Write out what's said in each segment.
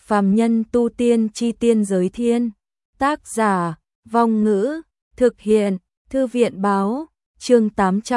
Phàm nhân tu tiên chi tiên giới thiên. Tác giả, Vong Ngữ, thực hiện, Thư viện báo, chương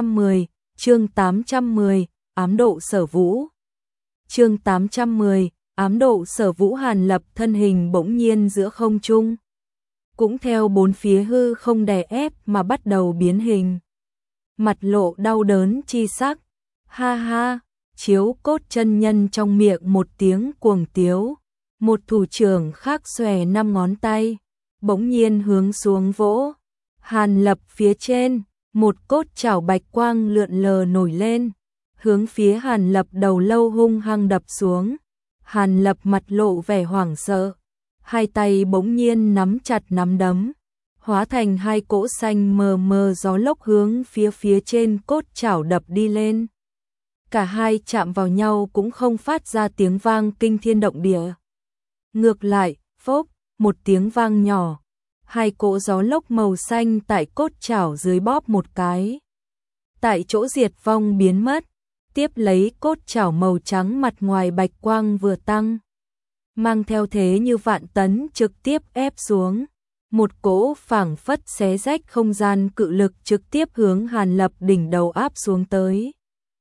810, ám độ Sở Vũ. Chương 810, ám độ Sở Vũ. Hàn Lập thân hình bỗng nhiên giữa không trung, cũng theo bốn phía hư không đè ép mà bắt đầu biến hình. Mặt lộ đau đớn chi sắc, ha ha, Chiếu Cốt chân nhân trong miệng một tiếng cuồng tiếu, một thủ trưởng khác xòe 5 ngón tay, bỗng nhiên hướng xuống vỗ. Hàn Lập phía trên, một cốt chảo bạch quang lượn lờ nổi lên, hướng phía Hàn Lập đầu lâu hung hăng đập xuống. Hàn Lập mặt lộ vẻ hoảng sợ, hai tay bỗng nhiên nắm chặt nắm đấm, hóa thành hai cỗ xanh mờ mờ gió lốc hướng phía trên cốt chảo đập đi lên. Cả hai chạm vào nhau cũng không phát ra tiếng vang kinh thiên động địa. Ngược lại, phốc, một tiếng vang nhỏ, hai cỗ gió lốc màu xanh tại cốt chảo dưới bóp một cái, tại chỗ diệt vong biến mất. Tiếp lấy cốt chảo màu trắng mặt ngoài bạch quang vừa tăng, mang theo thế như vạn tấn trực tiếp ép xuống. Một cỗ phảng phất xé rách không gian cự lực trực tiếp hướng Hàn Lập đỉnh đầu áp xuống tới.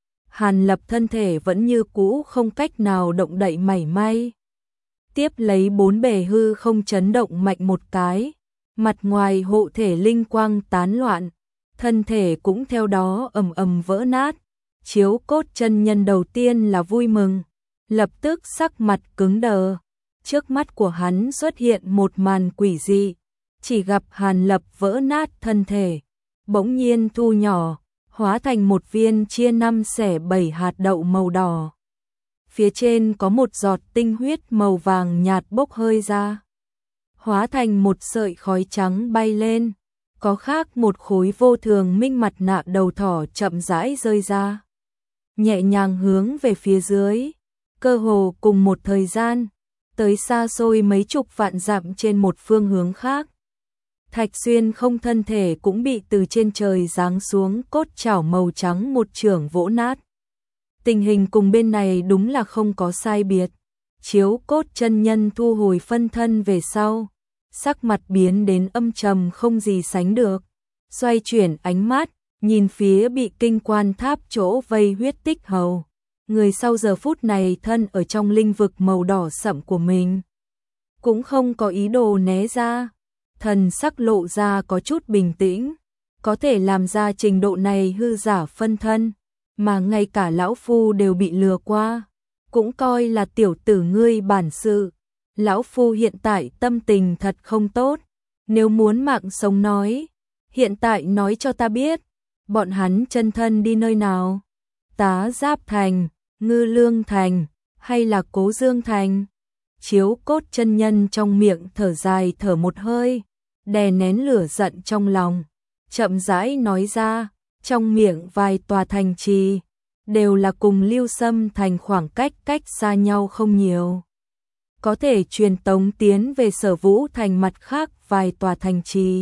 Hàn Lập thân thể vẫn như cũ không cách nào động đậy mảy may. Tiếp lấy bốn bề hư không chấn động mạnh một cái, mặt ngoài hộ thể linh quang tán loạn, thân thể cũng theo đó ầm ầm vỡ nát. Chiếu Cốt chân nhân đầu tiên là vui mừng, lập tức sắc mặt cứng đờ. Trước mắt của hắn xuất hiện một màn quỷ dị, chỉ gặp Hàn Lập vỡ nát thân thể, bỗng nhiên thu nhỏ, hóa thành một viên chia 5 xẻ 7 hạt đậu màu đỏ. Phía trên có một giọt tinh huyết màu vàng nhạt bốc hơi ra, hóa thành một sợi khói trắng bay lên. Có khác một khối vô thường minh mặt nạ đầu thỏ chậm rãi rơi ra, nhẹ nhàng hướng về phía dưới, cơ hồ cùng một thời gian, tới xa xôi mấy chục vạn dặm trên một phương hướng khác. Thạch Xuyên không thân thể cũng bị từ trên trời giáng xuống cốt chảo màu trắng một chưởng vỗ nát. Tình hình cùng bên này đúng là không có sai biệt. Chiếu Cốt chân nhân thu hồi phân thân về sau, sắc mặt biến đến âm trầm không gì sánh được, xoay chuyển ánh mắt, nhìn phía bị kinh quan tháp chỗ vây Huyết Tích Hầu. Người sau giờ phút này thân ở trong linh vực màu đỏ sậm của mình, cũng không có ý đồ né ra, thần sắc lộ ra có chút bình tĩnh. Có thể làm ra trình độ này hư giả phân thân, mà ngay cả lão phu đều bị lừa qua, cũng coi là tiểu tử ngươi bản sự. Lão phu hiện tại tâm tình thật không tốt, nếu muốn mạng sống nói, hiện tại nói cho ta biết, bọn hắn chân thân đi nơi nào? Tá Giáp Thành, Ngư Lương Thành, hay là Cố Dương Thành? Chiếu Cốt chân nhân trong miệng thở dài thở một hơi, đè nén lửa giận trong lòng, chậm rãi nói ra, trong miệng vài tòa thành trì, đều là cùng Lưu Sâm Thành khoảng cách xa nhau không nhiều, có thể truyền tống tiến về Sở Vũ Thành mặt khác vài tòa thành trì.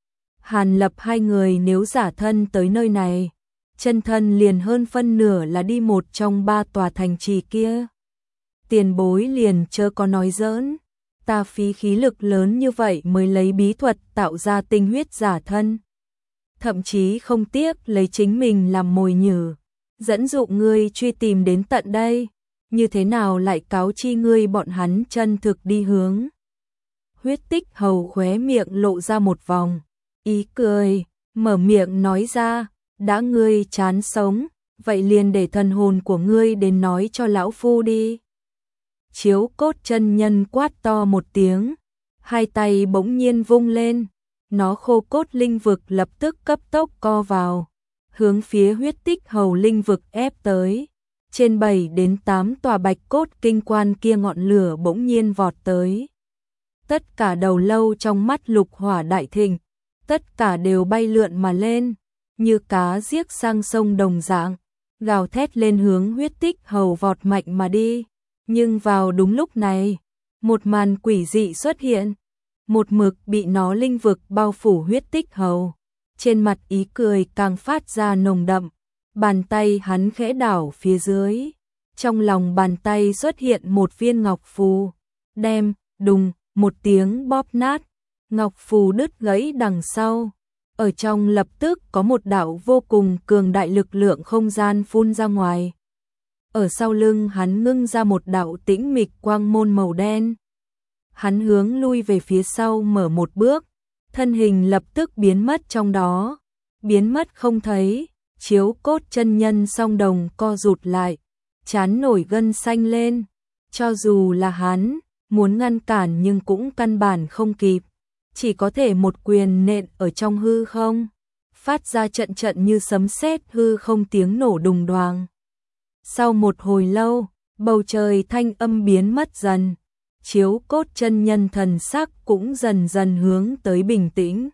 Hàn Lập hai người nếu giả thân tới nơi này, chân thân liền hơn phân nửa là đi một trong 3 tòa thành trì kia. Tiền bối liền chớ có nói giỡn, ta phí khí lực lớn như vậy mới lấy bí thuật tạo ra tinh huyết giả thân, thậm chí không tiếc lấy chính mình làm mồi nhử, dẫn dụ ngươi truy tìm đến tận đây, như thế nào lại cáo chi ngươi bọn hắn chân thực đi hướng? Huyết Tích Hầu khóe miệng lộ ra một vòng ý cười, mở miệng nói ra, đã ngươi chán sống, vậy liền để thần hồn của ngươi đến nói cho lão phu đi. Chiếu Cốt chân nhân quát to một tiếng, hai tay bỗng nhiên vung lên, nó khô cốt linh vực lập tức cấp tốc co vào, hướng phía Huyết Tích Hầu linh vực ép tới. Trên 7 đến 8 tòa bạch cốt kinh quan kia ngọn lửa bỗng nhiên vọt tới. Tất cả đầu lâu trong mắt lục hỏa đại thịnh, tất cả đều bay lượn mà lên, như cá giết sang sông đồng dạng, gào thét lên hướng Huyết Tích Hầu vọt mạnh mà đi. Nhưng vào đúng lúc này, một màn quỷ dị xuất hiện, một mực bị nó linh vực bao phủ Huyết Tích Hầu. Trên mặt ý cười càng phát ra nồng đậm, bàn tay hắn khẽ đảo phía dưới, trong lòng bàn tay xuất hiện một viên ngọc phù, đem, đùng, một tiếng bóp nát, ngọc phù đứt gãy đằng sau. Ở trong lập tức có một đạo vô cùng cường đại lực lượng không gian phun ra ngoài. Ở sau lưng hắn ngưng ra một đạo tĩnh mịch quang môn màu đen. Hắn hướng lui về phía sau mở một bước, thân hình lập tức biến mất trong đó, biến mất không thấy. Chiếu Cốt chân nhân song đồng co rụt lại, trán nổi gân xanh lên. Cho dù là hắn muốn ngăn cản nhưng cũng căn bản không kịp, chỉ có thể một quyền nện ở trong hư không, phát ra trận trận như sấm sét, hư không tiếng nổ đùng đoàng. Sau một hồi lâu, bầu trời thanh âm biến mất dần, Chiếu Cốt chân nhân thần sắc cũng dần dần hướng tới bình tĩnh.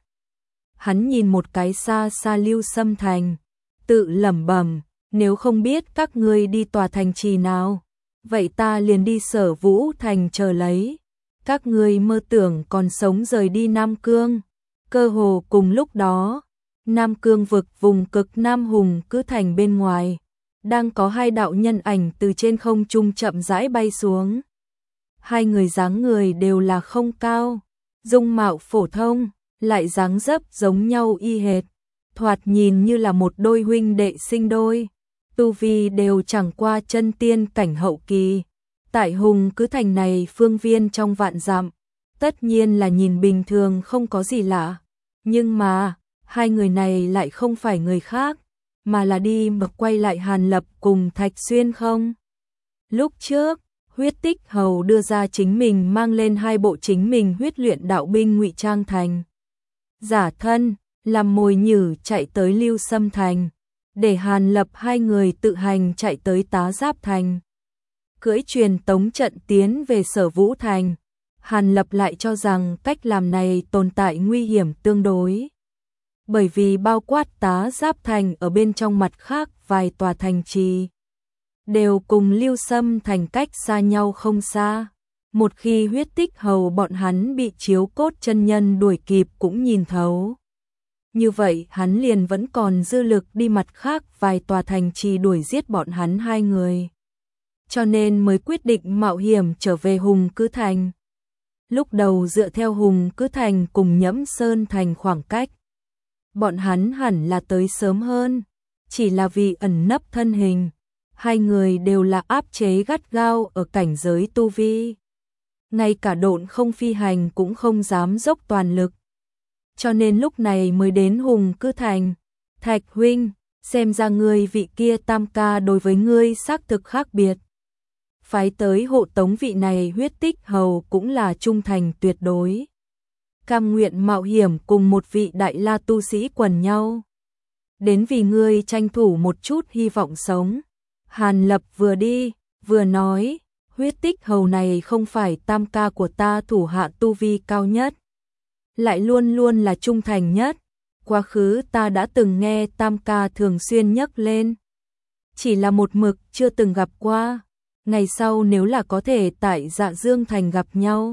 Hắn nhìn một cái xa xa Lưu Sâm Thành, tự lẩm bẩm, nếu không biết các ngươi đi tòa thành trì nào, vậy ta liền đi Sở Vũ Thành chờ lấy. Các ngươi mơ tưởng còn sống rời đi Nam Cương. Cơ hồ cùng lúc đó, Nam Cương vực vùng cực Nam Hùng Cứ Thành bên ngoài, đang có hai đạo nhân ảnh từ trên không trung chậm rãi bay xuống. Hai người dáng người đều là không cao, dung mạo phổ thông, lại dáng dấp giống nhau y hệt, thoạt nhìn như là một đôi huynh đệ sinh đôi, tu vi đều chẳng qua chân tiên cảnh hậu kỳ. Tại Hùng Cứ Thành này phương viên trong vạn dặm, tất nhiên là nhìn bình thường không có gì lạ, nhưng mà hai người này lại không phải người khác, mà là đi mà quay lại Hàn Lập cùng Thạch Xuyên không. Lúc trước, Huyết Tích Hầu đưa ra chính mình mang lên hai bộ chính mình huyết luyện đạo binh ngụy trang thành giả thân, làm mồi nhử chạy tới Lưu Sâm Thành, để Hàn Lập hai người tự hành chạy tới Tá Giáp Thành, cưỡi truyền tống trận tiến về Sở Vũ Thành. Hàn Lập lại cho rằng cách làm này tồn tại nguy hiểm tương đối, bởi vì bao quát Tá Giáp Thành ở bên trong mặt khác vài tòa thành trì đều cùng Lưu Sâm Thành cách xa nhau không xa. Một khi Huyết Tích Hầu bọn hắn bị Chiếu Cốt chân nhân đuổi kịp cũng nhìn thấu, như vậy hắn liền vẫn còn dư lực đi mặt khác vài tòa thành trì đuổi giết bọn hắn hai người, cho nên mới quyết định mạo hiểm trở về Hùng Cứ Thành. Lúc đầu dựa theo Hùng Cứ Thành cùng Nhẫm Sơn Thành khoảng cách, bọn hắn hẳn là tới sớm hơn, chỉ là vì ẩn nấp thân hình, hai người đều là áp chế gắt gao ở cảnh giới tu vi, ngay cả độn không phi hành cũng không dám dốc toàn lực, cho nên lúc này mới đến Hùng Cứ Thành. Thạch huynh, xem ra ngươi vị kia tam ca đối với ngươi xác thực khác biệt. Phái tới hộ tống vị này Huyết Tích Hầu cũng là trung thành tuyệt đối, cam nguyện mạo hiểm cùng một vị đại la tu sĩ quần nhau, đến vì ngươi tranh thủ một chút hy vọng sống. Hàn Lập vừa đi, vừa nói, Huyết Tích Hầu này không phải tam ca của ta thủ hạ tu vi cao nhất, lại luôn luôn là trung thành nhất. Quá khứ ta đã từng nghe tam ca thường xuyên nhắc lên, chỉ là một mực chưa từng gặp qua. Ngày sau nếu là có thể tại Dạ Dương Thành gặp nhau,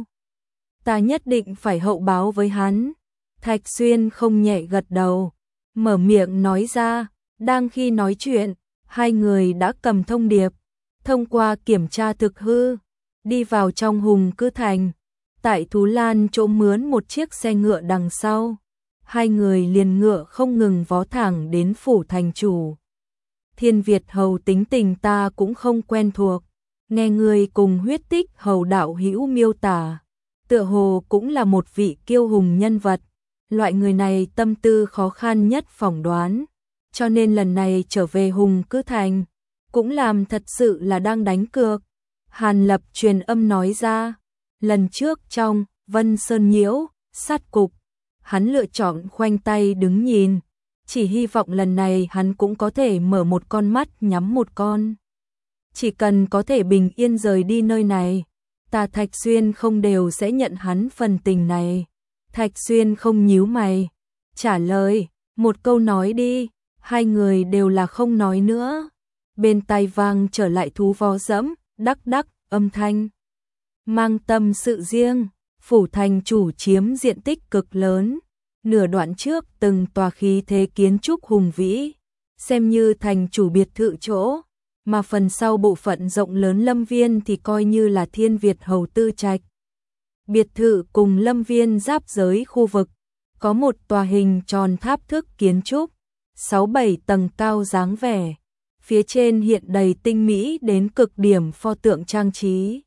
ta nhất định phải hậu báo với hắn. Thạch Xuyên không nhẹ gật đầu, mở miệng nói ra. Đang khi nói chuyện, hai người đã cầm thông điệp, thông qua kiểm tra thực hư, đi vào trong Hùng Cứ Thành. Tại Thú Lan chỗ mướn một chiếc xe ngựa đằng sau, hai người liền ngựa không ngừng vó thẳng đến phủ thành chủ. Thiên Việt Hầu tính tình ta cũng không quen thuộc, nghe người cùng Huyết Tích Hầu đạo hữu miêu tả, tựa hồ cũng là một vị kiêu hùng nhân vật. Loại người này tâm tư khó khăn nhất phỏng đoán, cho nên lần này trở về Hùng Cứ Thành, cũng làm thật sự là đang đánh cược. Hàn Lập truyền âm nói ra, lần trước trong Vân Sơn Nhiễu sát cục, hắn lựa chọn khoanh tay đứng nhìn, chỉ hy vọng lần này hắn cũng có thể mở một con mắt nhắm một con. Chỉ cần có thể bình yên rời đi nơi này, ta Thạch Xuyên không đều sẽ nhận hắn phần tình này. Thạch Xuyên không nhíu mày, trả lời, một câu nói đi. Hai người đều là không nói nữa. Bên tai vang trở lại thú vó dẫm, đắc đắc âm thanh. Mang tâm sự riêng, phủ thành chủ chiếm diện tích cực lớn, nửa đoạn trước từng tòa khí thế kiến trúc hùng vĩ, xem như thành chủ biệt thự chỗ, mà phần sau bộ phận rộng lớn lâm viên thì coi như là Thiên Việt Hầu tư trạch. biệt thự cùng lâm viên giáp giới khu vực, có một tòa hình tròn tháp thức kiến trúc, 6-7 tầng cao dáng vẻ, phía trên hiện đầy tinh mỹ đến cực điểm pho tượng trang trí.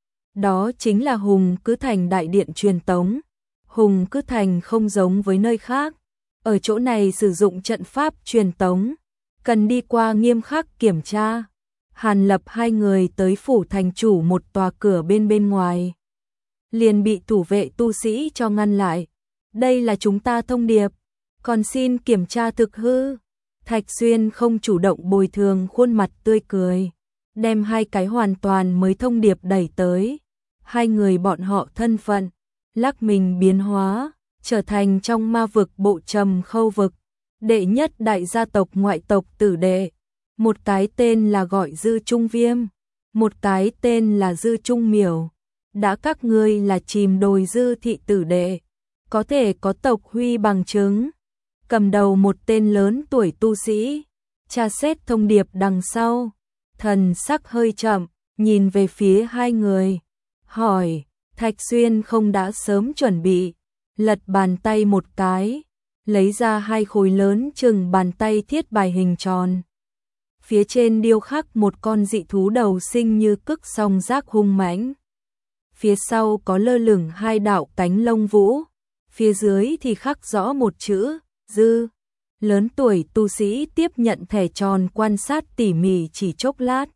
Đó chính là Hùng Cứ Thành đại điện truyền tống. Hùng Cứ Thành không giống với nơi khác, ở chỗ này sử dụng trận pháp truyền tống, cần đi qua nghiêm khắc kiểm tra. Hàn Lập hai người tới phủ thành chủ một tòa cửa bên ngoài, liền bị thủ vệ tu sĩ cho ngăn lại. Đây là chúng ta thông điệp, còn xin kiểm tra thực hư. Thạch Xuyên không chủ động bồi thường, khuôn mặt tươi cười, đem hai cái hoàn toàn mới thông điệp đẩy tới. Hai người bọn họ thân phận lắc mình biến hóa, trở thành trong ma vực bộ Trầm Khâu vực đệ nhất đại gia tộc ngoại tộc tử đệ. Một cái tên là gọi Dư Trung Viêm, một cái tên là Dư Trung Miểu. Đã các ngươi là Chìm Đồi Dư thị tử đệ, có thể có tộc huy bằng chứng. Cầm đầu một tên lớn tuổi tu sĩ, tra xét thông điệp đằng sau, thần sắc hơi chậm, nhìn về phía hai người, hỏi, Thạch Xuyên không đã sớm chuẩn bị, lật bàn tay một cái, lấy ra hai khối lớn chừng bàn tay thiết bài hình tròn. Phía trên điêu khắc một con dị thú đầu sinh như cức song giác hung mãnh. Phía sau có lơ lửng hai đạo cánh lông vũ, phía dưới thì khắc rõ một chữ, Dư. Lớn tuổi tu sĩ tiếp nhận thẻ tròn quan sát tỉ mỉ chỉ chốc lát.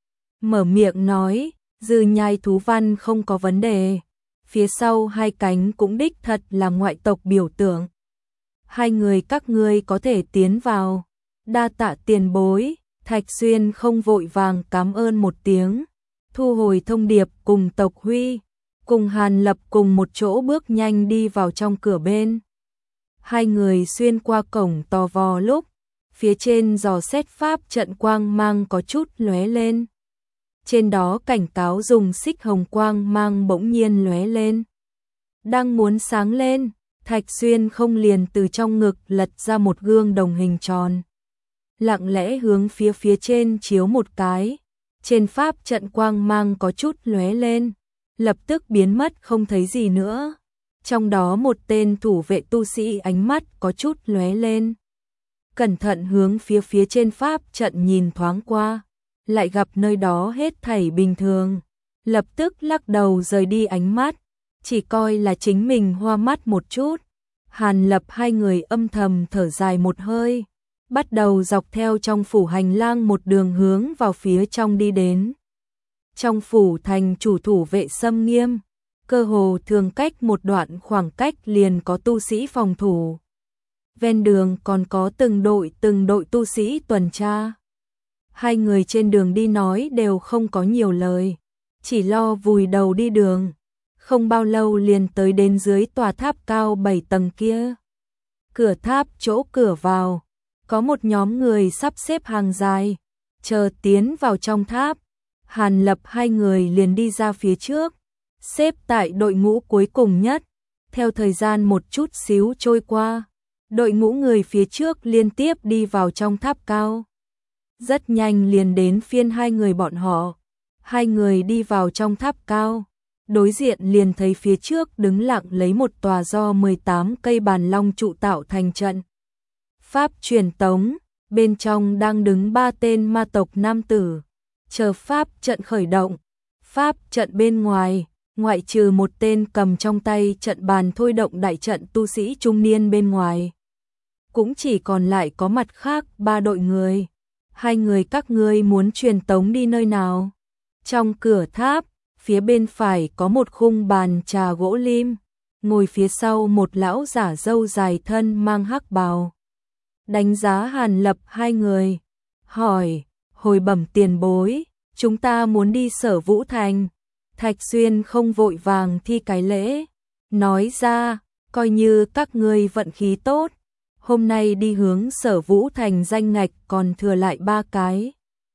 Mở miệng nói, Dư nhai thú văn không có vấn đề. Phía sau hai cánh cũng đích thật là ngoại tộc biểu tượng. Hai người các ngươi có thể tiến vào. Đa tạ tiền bối. Thạch Xuyên không vội vàng cảm ơn một tiếng, thu hồi thông điệp cùng tộc huy, cùng Hàn Lập cùng một chỗ bước nhanh đi vào trong cửa bên. Hai người xuyên qua cổng to vò lúc, phía trên dò xét pháp trận quang mang có chút lóe lên. Trên đó cảnh cáo dùng xích hồng quang mang bỗng nhiên lóe lên. Đang muốn sáng lên, Thạch Xuyên không liền từ trong ngực lật ra một gương đồng hình tròn. Lặng lẽ hướng phía trên chiếu một cái, trên pháp trận quang mang có chút lóe lên, lập tức biến mất không thấy gì nữa. Trong đó một tên thủ vệ tu sĩ ánh mắt có chút lóe lên, cẩn thận hướng phía trên pháp trận nhìn thoáng qua, lại gặp nơi đó hết thảy bình thường, lập tức lắc đầu rời đi ánh mắt, chỉ coi là chính mình hoa mắt một chút. Hàn Lập hai người âm thầm thở dài một hơi, bắt đầu dọc theo trong phủ hành lang một đường hướng vào phía trong đi đến. Trong phủ thành chủ thủ vệ xâm nghiêm, cơ hồ thường cách một đoạn khoảng cách liền có tu sĩ phòng thủ. Ven đường còn có từng đội tu sĩ tuần tra. Hai người trên đường đi nói đều không có nhiều lời, chỉ lo vùi đầu đi đường. Không bao lâu liền tới đến dưới tòa tháp cao 7 tầng kia. Cửa tháp chỗ cửa vào, có một nhóm người sắp xếp hàng dài, chờ tiến vào trong tháp. Hàn Lập hai người liền đi ra phía trước, xếp tại đội ngũ cuối cùng nhất. Theo thời gian một chút xíu trôi qua, đội ngũ người phía trước liên tiếp đi vào trong tháp cao. Rất nhanh liền đến phiên hai người bọn họ. Hai người đi vào trong tháp cao, đối diện liền thấy phía trước đứng lặng lấy một tòa do 18 cây bàn long trụ tạo thành trận pháp truyền tống, bên trong đang đứng 3 tên ma tộc nam tử, chờ pháp trận khởi động. Pháp trận bên ngoài, ngoại trừ một tên cầm trong tay trận bàn thôi động đại trận tu sĩ trung niên bên ngoài, cũng chỉ còn lại có mặt khác 3 đội người. Hai người các ngươi muốn truyền tống đi nơi nào? Trong cửa tháp, phía bên phải có một khung bàn trà gỗ lim, ngồi phía sau một lão giả râu dài thân mang hắc bào. Đánh giá Hàn Lập hai người, hỏi, hồi bẩm tiền bối, chúng ta muốn đi Sở Vũ Thành. Thạch Xuyên không vội vàng thi cái lễ, nói ra, coi như các ngươi vận khí tốt, hôm nay đi hướng Sở Vũ Thành danh ngạch còn thừa lại 3 cái.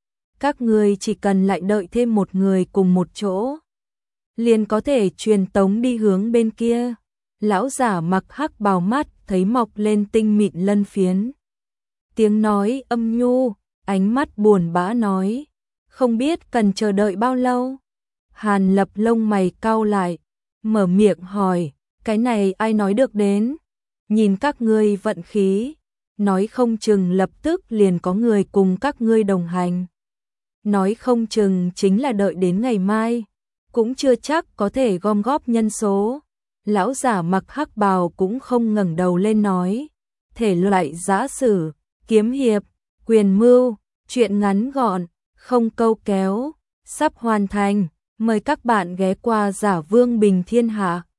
Các ngươi chỉ cần lại đợi thêm một người cùng một chỗ, liền có thể truyền tống đi hướng bên kia. Lão giả mặc hắc bào mắt thấy mọc lên tinh mịn lân phiến. Tiếng nói âm nhu, ánh mắt buồn bã nói, không biết cần chờ đợi bao lâu. Hàn Lập lông mày cau lại, mở miệng hỏi, cái này ai nói được đến? Nhìn các ngươi vận khí, nói không chừng lập tức liền có người cùng các ngươi đồng hành. Nói không chừng chính là đợi đến ngày mai, cũng chưa chắc có thể gom góp nhân số. Lão giả mặc hắc bào cũng không ngẩng đầu lên nói, thể loại giã sử, kiếm hiệp, quyền mưu, chuyện ngắn gọn, không câu kéo, sắp hoàn thành, mời các bạn ghé qua Giả Vương Bình Thiên Hạ.